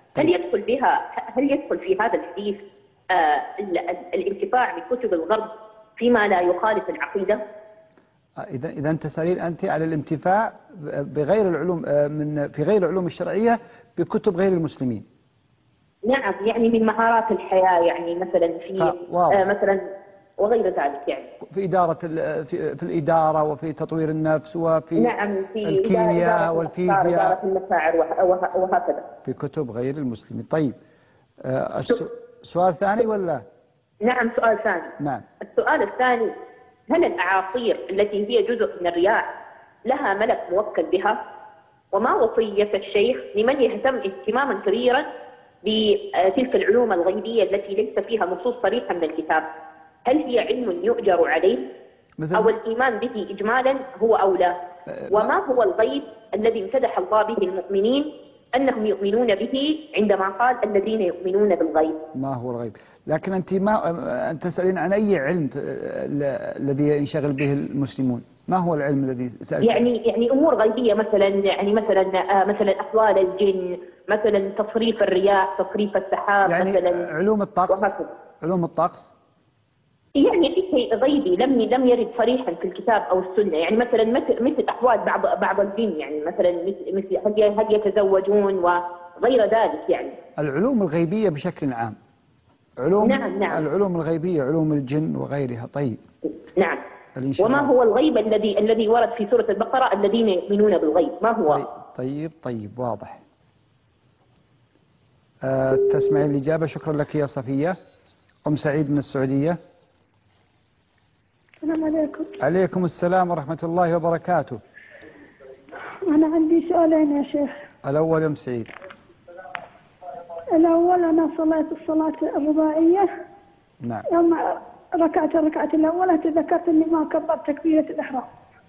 هل يدخل بها هل يدخل في هذا الحديث آه الانتفاع بكتب الغرب فيما لا يخالف العقيدة؟ إذا إذا أنت سألين أنت على الانتفاع بغير العلوم من في غير العلوم الشرعية بكتب غير المسلمين. نعم، يعني من مهارات الحياة، يعني مثلا في آه مثلا وغير ذلك، يعني في إدارة في, في الإدارة وفي تطوير النفس وفي نعم في الكيمياء والفيزياء، إدارة المشاعر وهكذا في كتب غير المسلمين. طيب آه السؤال ثاني ولا؟ نعم سؤال ثاني. نعم. السؤال الثاني: هل الأعاصير التي هي جزء من الرياح لها ملك موكل بها؟ وما وصية الشيخ لمن يهتم اهتماما كبيرا بتلك العلوم الغيبية التي ليس فيها نصوص صريحة من الكتاب؟ هل هي علم يؤجر عليه أو الإيمان به إجمالا هو أولى؟ وما هو الغيب الذي امتدح الله به المؤمنين أنهم يؤمنون به عندما قال الذين يؤمنون بالغيب؟ ما هو الغيب؟ لكن أنت ما أنت تسألين عن أي علم الذي ينشغل به المسلمون؟ ما هو العلم الذي سألت؟ يعني يعني أمور غيبية، مثلا يعني مثلا مثلا أحوال الجن، مثلا تصريف الرياح، تصريف السحاب، يعني مثلا علوم الطقس وهكذا. علوم الطقس يعني في شيء غيبي لم لم يرد صريحا في الكتاب او السنه، يعني مثلا مثل مثل احوال بعض بعض الجن، يعني مثلا مثل مثل هل يتزوجون وغير ذلك. يعني العلوم الغيبيه بشكل عام، علوم نعم نعم العلوم الغيبيه، علوم الجن وغيرها. طيب نعم. وما هو الغيب الذي الذي ورد في سوره البقره الذين يؤمنون بالغيب؟ ما هو؟ طيب طيب, طيب واضح. أه تسمعين الاجابه؟ شكرا لك يا صفيه. ام سعيد من السعوديه. السلام عليكم. عليكم السلام ورحمة الله وبركاته. أنا عندي سؤالين يا شيخ. الأول يوم سعيد. الأول أنا صليت الصلاة الرباعية. نعم. يوم ركعت الركعة الأولى تذكرت إني ما كبرت تكبيرة الإحرام.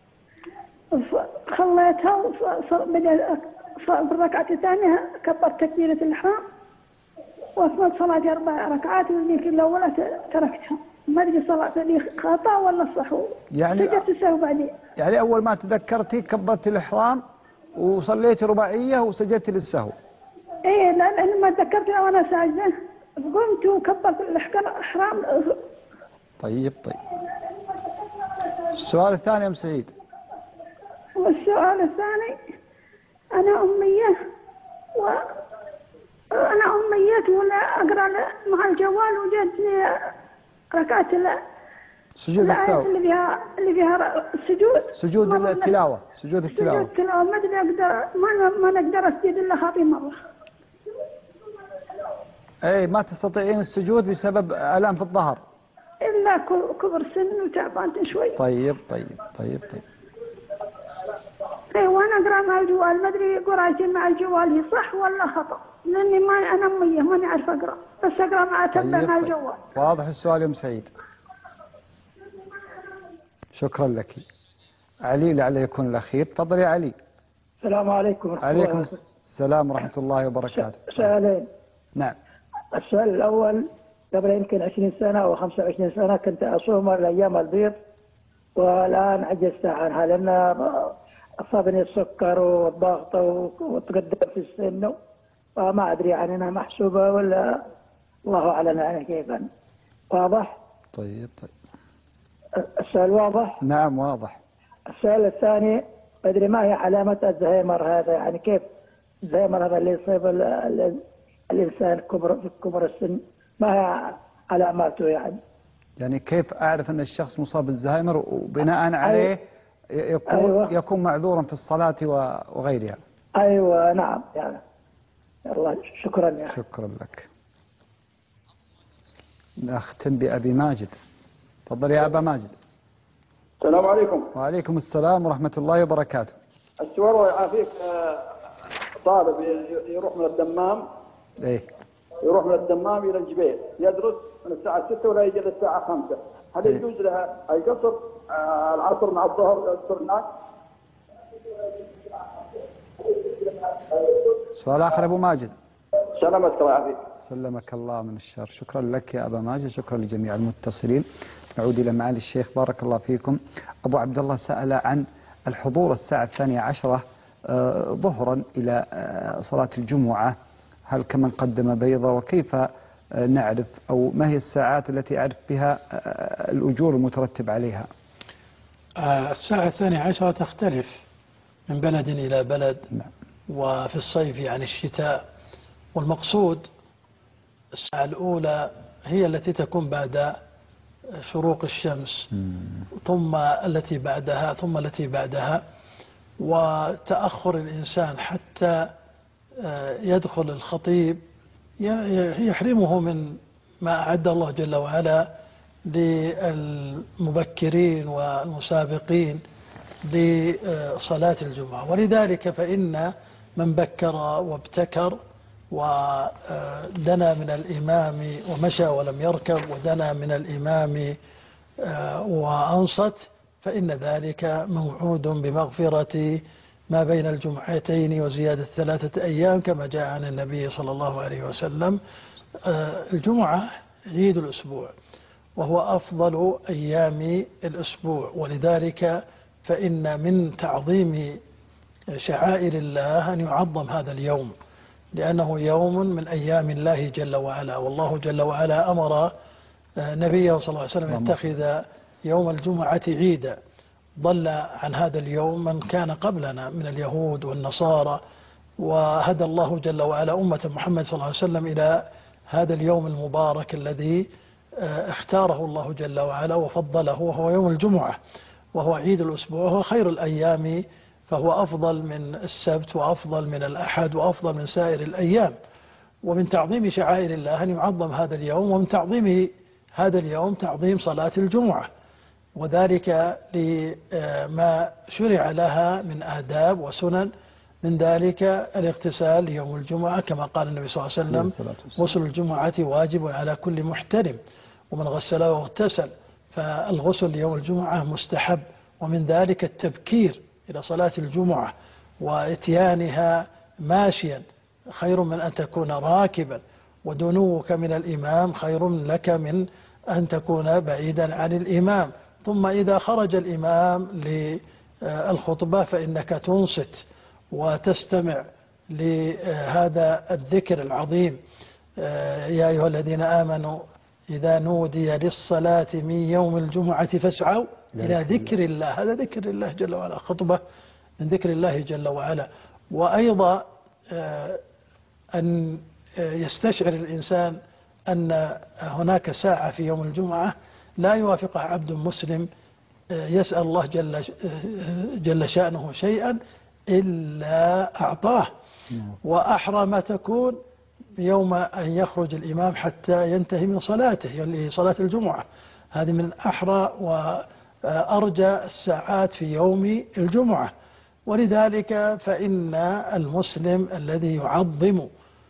خليتها بدأ في الركعة الثانية كبرت تكبيرة الإحرام وأكملت صلاة أربع ركعات وذيك الأولى تركتها. ما ادري صلاة لي خطأ ولا صح. يعني سجدت السهو بعدين. يعني أول ما تذكرتي كبرت الإحرام وصليت رباعية وسجدت للسهو. إيه لأن ما تذكرت وأنا ساجدة قمت وكبرت الإحرام. طيب طيب. السؤال الثاني يا أم سعيد. والسؤال الثاني: أنا أمية و أنا أمية ولا أقرأ مع الجوال وجدني ركعت سجود السهو اللي فيها اللي فيها السجود سجود التلاوة سجود التلاوة سجود التلاوة ما ادري اقدر ما ما نقدر اسجد الا خاطي مرة. اي ما تستطيعين السجود بسبب آلام في الظهر الا كبر سن وتعبان شوي. طيب طيب طيب طيب. اي وانا اقرا مع الجوال ما ادري قرايتي مع الجوال هي صح ولا خطأ لاني ما انا امية ماني عارف اقرا بس اقرا مع تبع طيب مع طيب. الجوال. واضح السؤال يا ام سعيد. شكرا لك. علي لعل يكون الأخير. تفضل يا علي. السلام عليكم ورحمة عليكم الله. السلام ورحمة الله وبركاته. سؤالين. نعم. السؤال الأول: قبل يمكن عشرين سنة أو خمسة وعشرين سنة كنت أصوم الأيام البيض والآن عجزت عنها لأن أصابني السكر والضغط وتقدم في السن وما أدري عن أنها محسوبة ولا الله أعلم يعني كيف. واضح؟ طيب طيب. السؤال واضح؟ نعم واضح. السؤال الثاني: أدري ما هي علامة الزهايمر هذا، يعني كيف الزهايمر هذا اللي يصيب الإنسان كبر في كبر السن، ما هي علاماته يعني؟ يعني كيف أعرف أن الشخص مصاب بالزهايمر وبناء عليه يكون أيوة. يكون معذورا في الصلاة وغيرها؟ أيوة نعم يعني. الله شكرا يعني. شكرا لك. نختم بأبي ماجد. تفضل يا أبا ماجد. السلام عليكم. وعليكم السلام ورحمة الله وبركاته. السؤال الله يعافيك، طالب يروح من الدمام ايه يروح من الدمام إلى الجبيل يدرس من الساعة ستة ولا يجي للساعة خمسة، هل إيه؟ يجوز لها يقصر العصر مع الظهر يقصر هناك؟ سؤال آخر أبو ماجد. سلامتك الله يعافيك. سلمك الله من الشر. شكرا لك يا أبا ماجد. شكرا لجميع المتصلين. نعود إلى معالي الشيخ بارك الله فيكم. أبو عبد الله سأل عن الحضور الساعة الثانية عشرة ظهرا إلى صلاة الجمعة، هل كمن قدم بيضة؟ وكيف نعرف أو ما هي الساعات التي أعرف بها الأجور المترتب عليها؟ الساعة الثانية عشرة تختلف من بلد إلى بلد. نعم. وفي الصيف يعني الشتاء. والمقصود الساعة الأولى هي التي تكون بعد شروق الشمس، ثم التي بعدها، ثم التي بعدها. وتأخر الإنسان حتى يدخل الخطيب يحرمه من ما أعد الله جل وعلا للمبكرين والمسابقين لصلاة الجمعة. ولذلك فإن من بكر وابتكر ودنا من الإمام ومشى ولم يركب ودنا من الإمام وأنصت فإن ذلك موعود بمغفرة ما بين الجمعتين وزيادة ثلاثة أيام كما جاء عن النبي صلى الله عليه وسلم. الجمعة عيد الأسبوع وهو أفضل أيام الأسبوع، ولذلك فإن من تعظيم شعائر الله أن يعظم هذا اليوم، لأنه يوم من أيام الله جل وعلا. والله جل وعلا أمر نبيه صلى الله عليه وسلم يتخذ يوم الجمعة عيدا. ضل عن هذا اليوم من كان قبلنا من اليهود والنصارى، وهدى الله جل وعلا أمة محمد صلى الله عليه وسلم إلى هذا اليوم المبارك الذي اختاره الله جل وعلا وفضله، وهو يوم الجمعة، وهو عيد الأسبوع، وهو خير الأيام، فهو أفضل من السبت وأفضل من الأحد وأفضل من سائر الأيام. ومن تعظيم شعائر الله أن يعظم هذا اليوم، ومن تعظيم هذا اليوم تعظيم صلاة الجمعة، وذلك لما شرع لها من آداب وسنن. من ذلك الاغتسال ليوم الجمعة كما قال النبي صلى الله عليه وسلم: غسل الجمعة واجب على كل محترم، ومن غسل واغتسل، فالغسل ليوم الجمعة مستحب. ومن ذلك التبكير إلى صلاة الجمعة وإتيانها ماشيا خير من أن تكون راكبا، ودنوك من الإمام خير لك من أن تكون بعيدا عن الإمام. ثم إذا خرج الإمام للخطبة فإنك تنصت وتستمع لهذا الذكر العظيم: يا أيها الذين آمنوا إذا نودي للصلاة من يوم الجمعة فاسعوا إلى ذكر الله. هذا ذكر الله جل وعلا، خطبة من ذكر الله جل وعلا. وأيضا أن يستشعر الإنسان أن هناك ساعة في يوم الجمعة لا يوافقها عبد مسلم يسأل الله جل, جل شأنه شيئا إلا أعطاه. وأحرى ما تكون يوم أن يخرج الإمام حتى ينتهي من صلاته، يعني صلاة الجمعة. هذه من أحرى وأرجى الساعات في يوم الجمعة. ولذلك فإن المسلم الذي يعظم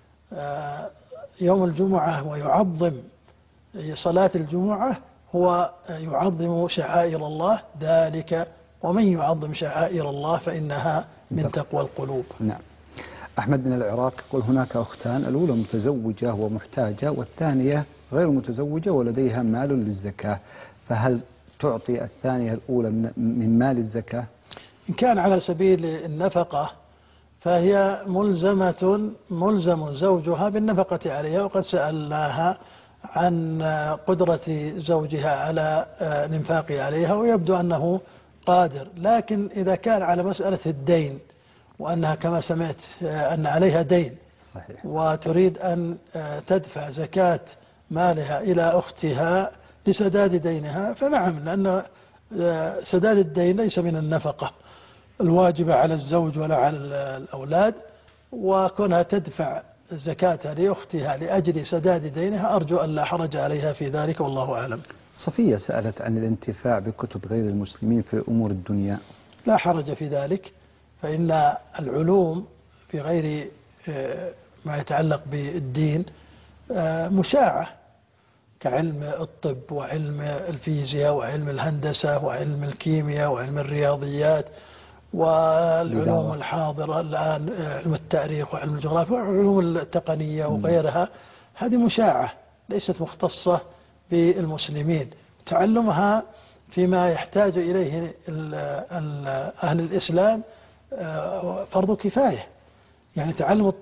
يوم الجمعة ويعظم صلاة الجمعة هو يعظم شعائر الله، ذلك ومن يعظم شعائر الله فإنها من تقوى القلوب. نعم. أحمد من العراق يقول: هناك أختان، الأولى متزوجة ومحتاجة، والثانية غير متزوجة ولديها مال للزكاة، فهل تعطي الثانية الأولى من مال الزكاة؟ إن كان على سبيل النفقة فهي ملزمة ملزم زوجها بالنفقة عليها، وقد سألناها عن قدرة زوجها على الإنفاق عليها ويبدو أنه قادر. لكن إذا كان على مسألة الدين وأنها كما سمعت أن عليها دين صحيح، وتريد أن تدفع زكاة مالها إلى أختها لسداد دينها فنعم، لأن سداد الدين ليس من النفقة الواجبة على الزوج ولا على الأولاد، وكونها تدفع زكاتها لأختها لأجل سداد دينها أرجو أن لا حرج عليها في ذلك، والله أعلم. صفية سألت عن الانتفاع بكتب غير المسلمين في أمور الدنيا. لا حرج في ذلك، فإن العلوم في غير ما يتعلق بالدين مشاعة، كعلم الطب وعلم الفيزياء وعلم الهندسة وعلم الكيمياء وعلم الرياضيات والعلوم الحاضرة الآن، علم التاريخ وعلم الجغرافيا وعلوم التقنية وغيرها. هذه مشاعة ليست مختصة بالمسلمين. تعلمها فيما يحتاج إليه أهل الإسلام فرض كفاية. يعني تعلم الطب،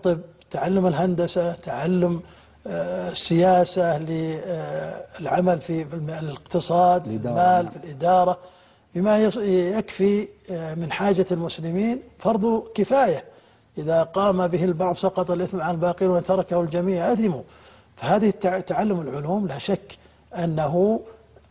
تعلم الهندسة، تعلم السياسة، للعمل في الاقتصاد، في المال، في الإدارة، بما يكفي من حاجة المسلمين فرض كفاية. إذا قام به البعض سقط الإثم عن الباقين وإن تركه الجميع أثموا. فهذه تعلم العلوم لا شك أنه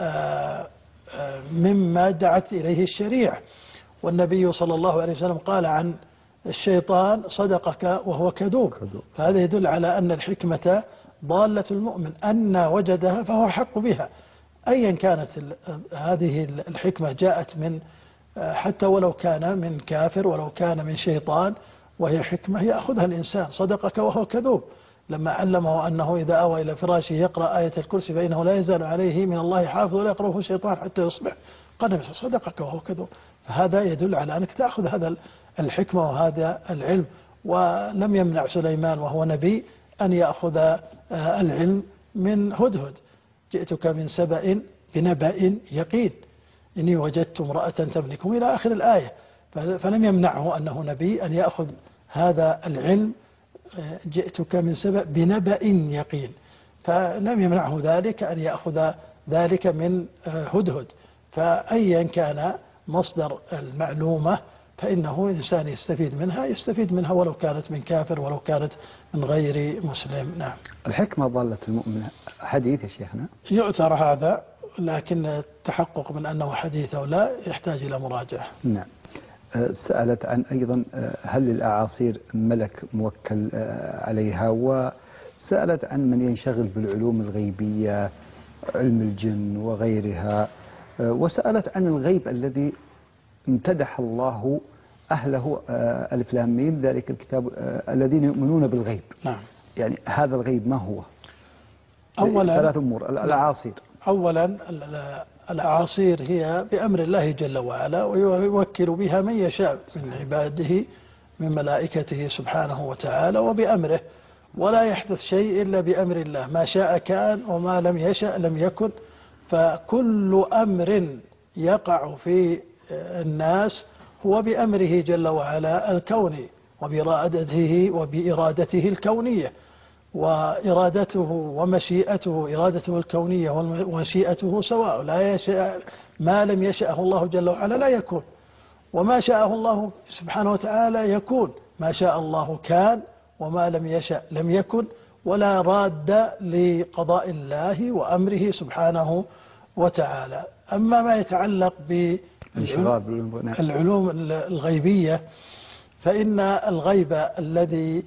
مما دعت إليه الشريعة. والنبي صلى الله عليه وسلم قال عن الشيطان صدقك وهو كذوب. فهذا يدل على أن الحكمة ضالة المؤمن، أن وجدها فهو حق بها، أيا كانت هذه الحكمة جاءت من، حتى ولو كان من كافر ولو كان من شيطان، وهي حكمة يأخذها الإنسان. صدقك وهو كذوب لما علمه أنه إذا أوى إلى فراشه يقرأ آية الكرسي فإنه لا يزال عليه من الله حافظ ولا يقرأه شيطان حتى يصبح. قال صدقك وهو كذوب. فهذا يدل على أنك تأخذ هذا الحكمة وهذا العلم. ولم يمنع سليمان وهو نبي أن يأخذ العلم من هدهد. جئتك من سبأ بنبأ يقين إني وجدت امرأة تملكهم إلى آخر الآية. فلم يمنعه أنه نبي أن يأخذ هذا العلم، جئتك من سبأ بنبأ يقين، فلم يمنعه ذلك أن يأخذ ذلك من هدهد. فأيا كان مصدر المعلومة فإنه إنسان يستفيد منها يستفيد منها ولو كانت من كافر ولو كانت من غير مسلم. نعم. الحكمة ضالة المؤمن حديث يا شيخنا؟ يؤثر هذا، لكن التحقق من أنه حديث أو لا يحتاج إلى مراجعة. نعم. سألت عن أيضا هل للأعاصير ملك موكل عليها، وسألت عن من ينشغل بالعلوم الغيبية علم الجن وغيرها، وسألت عن الغيب الذي امتدح الله أهله ألف لام ميم ذلك الكتاب الذين يؤمنون بالغيب. نعم. يعني هذا الغيب ما هو؟ أولا ثلاث أمور. الأعاصير، أولا الأعاصير هي بأمر الله جل وعلا، ويوكل بها من يشاء من عباده من ملائكته سبحانه وتعالى وبأمره، ولا يحدث شيء إلا بأمر الله، ما شاء كان وما لم يشأ لم يكن. فكل أمر يقع في الناس هو بأمره جل وعلا الكوني وبإرادته وبإرادته الكونية. وإرادته ومشيئته إرادته الكونية ومشيئته سواء، لا يشاء ما لم يشأه الله جل وعلا لا يكون، وما شاءه الله سبحانه وتعالى يكون. ما شاء الله كان وما لم يشأ لم يكن، ولا راد لقضاء الله وأمره سبحانه وتعالى. أما ما يتعلق بالعلوم الغيبية فإن الغيب الذي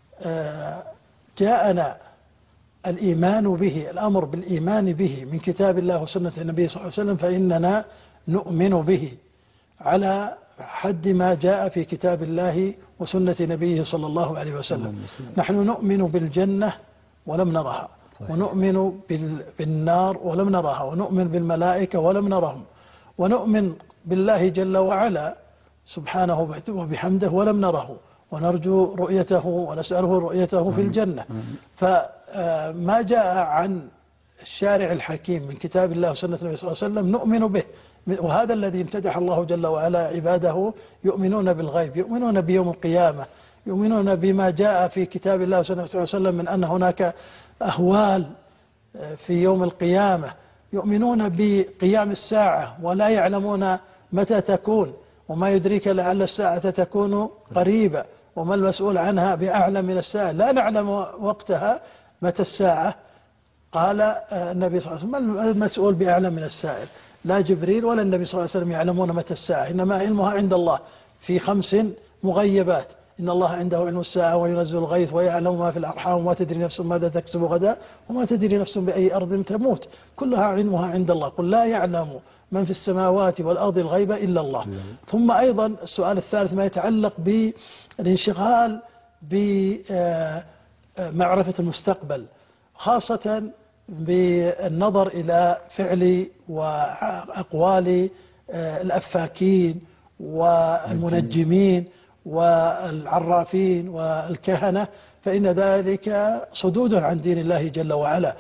جاءنا الإيمان به، الأمر بالإيمان به من كتاب الله وسنة النبي صلى الله عليه وسلم، فإننا نؤمن به على حد ما جاء في كتاب الله وسنة نبيه صلى الله عليه وسلم. نحن نؤمن بالجنة ولم نرها، ونؤمن بالنار ولم نرها، ونؤمن بالملائكة ولم نرهم، ونؤمن بالله جل وعلا سبحانه وبحمده ولم نره، ونرجو رؤيته ونسأله رؤيته في الجنة. فما جاء عن الشارع الحكيم من كتاب الله وسنة النبي صلى الله عليه وسلم نؤمن به. وهذا الذي امتدح الله جل وعلا عباده، يؤمنون بالغيب، يؤمنون بيوم القيامة، يؤمنون بما جاء في كتاب الله وسنة النبي صلى الله عليه وسلم من أن هناك أهوال في يوم القيامة، يؤمنون بقيام الساعة ولا يعلمون متى تكون، وما يدريك لعل الساعة تكون قريبة، وما المسؤول عنها بأعلم من الساعة، لا نعلم وقتها متى الساعة. قال النبي صلى الله عليه وسلم ما المسؤول بأعلم من السائل، لا جبريل ولا النبي صلى الله عليه وسلم يعلمون متى الساعة، إنما علمها عند الله في خمس مغيبات: إن الله عنده علم الساعة وينزل الغيث ويعلم ما في الأرحام وما تدري نفس ماذا تكسب غدا وما تدري نفس بأي أرض تموت، كلها علمها عند الله. قل لا يعلم من في السماوات والأرض الغيب إلا الله. ثم أيضا السؤال الثالث ما يتعلق بالانشغال بمعرفة المستقبل، خاصة بالنظر إلى فعل وأقوال الأفاكين والمنجمين والعرافين والكهنة، فإن ذلك صدود عن دين الله جل وعلا.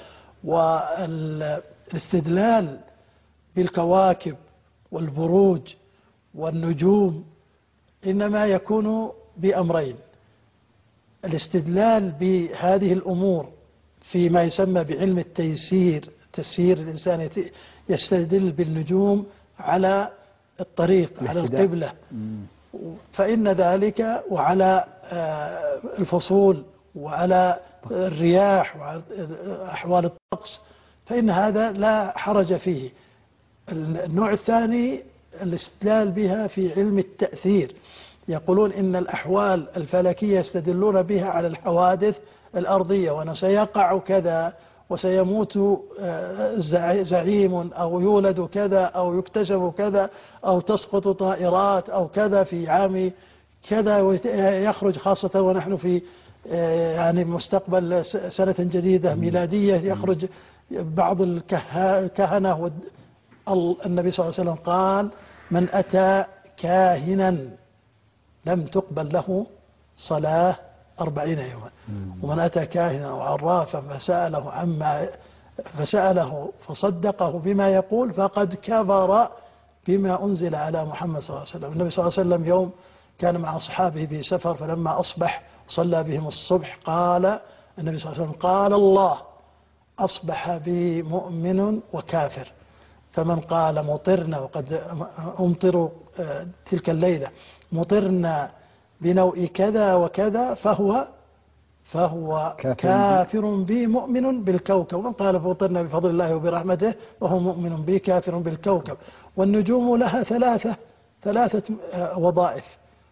والاستدلال بالكواكب والبروج والنجوم إنما يكون بأمرين: الاستدلال بهذه الأمور فيما يسمى بعلم التيسير، تسيير الإنسان يستدل بالنجوم على الطريق، على القبلة، فإن ذلك، وعلى الفصول، وعلى الرياح، وعلى أحوال الطقس، فإن هذا لا حرج فيه. النوع الثاني الاستدلال بها في علم التأثير، يقولون إن الأحوال الفلكية يستدلون بها على الحوادث الأرضية، وأنه سيقع كذا وسيموت زعيم أو يولد كذا أو يكتشف كذا أو تسقط طائرات أو كذا في عام كذا ويخرج، خاصة ونحن في يعني مستقبل سنة جديدة ميلادية، يخرج بعض الكهنة. النبي صلى الله عليه وسلم قال: من أتى كاهنا لم تقبل له صلاة أربعين يوما، ومن أتى كاهنا أو عرافا فسأله عما فسأله فصدقه بما يقول فقد كفر بما أنزل على محمد صلى الله عليه وسلم. النبي صلى الله عليه وسلم يوم كان مع أصحابه بسفر، فلما أصبح صلى بهم الصبح قال النبي صلى الله عليه وسلم: قال الله أصبح بي مؤمن وكافر، فمن قال مطرنا، وقد أمطروا تلك الليلة، مطرنا بنوء كذا وكذا فهو فهو كافر, كافر بي مؤمن بالكوكب، ومن قال فمطرنا بفضل الله وبرحمته وهو مؤمن بي كافر بالكوكب. والنجوم لها ثلاثة ثلاثة وظائف،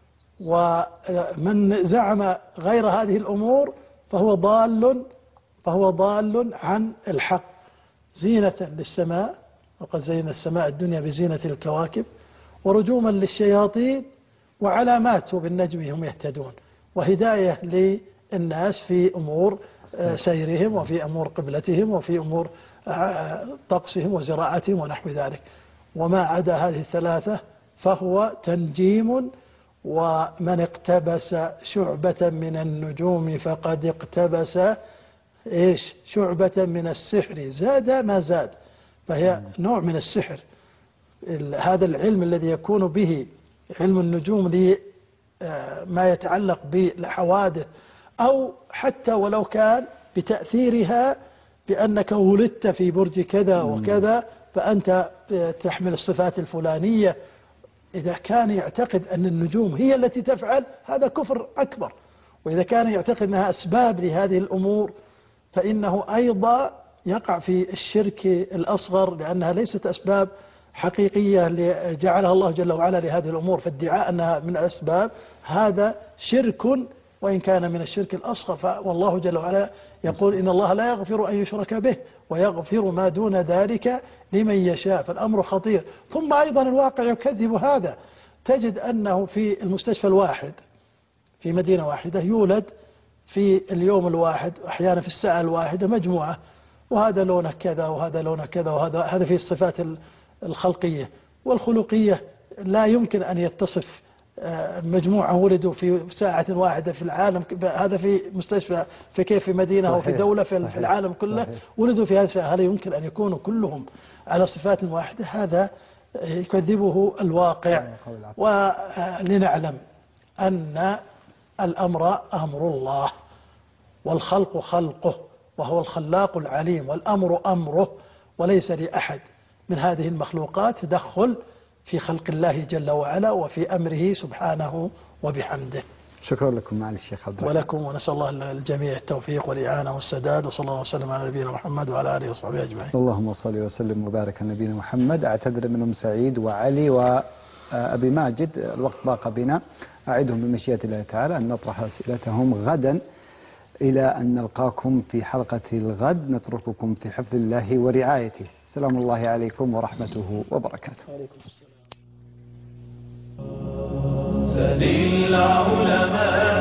ومن زعم غير هذه الأمور فهو ضال فهو ضال عن الحق. زينة للسماء، وقد زينا السماء الدنيا بزينة الكواكب، ورجوما للشياطين، وعلامات وبالنجم هم يهتدون، وهداية للناس في أمور سيرهم وفي أمور قبلتهم وفي أمور طقسهم وزراعتهم ونحو ذلك. وما عدا هذه الثلاثة فهو تنجيم، ومن اقتبس شعبة من النجوم فقد اقتبس إيش شعبة من السحر زاد ما زاد، فهي نوع من السحر. هذا العلم الذي يكون به علم النجوم لما يتعلق بالحوادث، أو حتى ولو كان بتأثيرها بأنك ولدت في برج كذا وكذا فأنت تحمل الصفات الفلانية، إذا كان يعتقد أن النجوم هي التي تفعل هذا كفر أكبر. وإذا كان يعتقد أنها أسباب لهذه الأمور فإنه أيضا يقع في الشرك الأصغر، لأنها ليست أسباب حقيقية جعلها الله جل وعلا لهذه الأمور، فادعاء أنها من الأسباب هذا شرك، وإن كان من الشرك الأصغر. والله جل وعلا يقول: إن الله لا يغفر أن يشرك به ويغفر ما دون ذلك لمن يشاء، فالأمر خطير. ثم أيضا الواقع يكذب هذا، تجد أنه في المستشفى الواحد في مدينة واحدة يولد في اليوم الواحد أحيانا في الساعة الواحدة مجموعة، وهذا لونه كذا وهذا لونه كذا، وهذا هذا في الصفات الخلقية والخلقية. لا يمكن أن يتصف مجموعة ولدوا في ساعة واحدة في العالم، هذا في مستشفى، في كيف في مدينة وفي دولة في العالم كله ولدوا في هذه الساعة، هل يمكن أن يكونوا كلهم على صفات واحدة؟ هذا يكذبه الواقع. ولنعلم أن الأمر أمر الله، والخلق خلقه، وهو الخلاق العليم، والأمر أمره، وليس لأحد من هذه المخلوقات تدخل في خلق الله جل وعلا وفي أمره سبحانه وبحمده. شكرا لكم معالي الشيخ عبد الرحمن. ولكم، ونسأل الله الجميع التوفيق والإعانة والسداد، وصلى الله وسلم على نبينا محمد وعلى آله وصحبه أجمعين. اللهم صل وسلم وبارك على نبينا محمد. أعتذر من أم سعيد وعلي وأبي ماجد، الوقت ضاق بنا، أعدهم بمشيئة الله تعالى أن نطرح أسئلتهم غدا. إلى أن نلقاكم في حلقة الغد نترككم في حفظ الله ورعايته. سلام الله عليكم ورحمته وبركاته. سل العلماء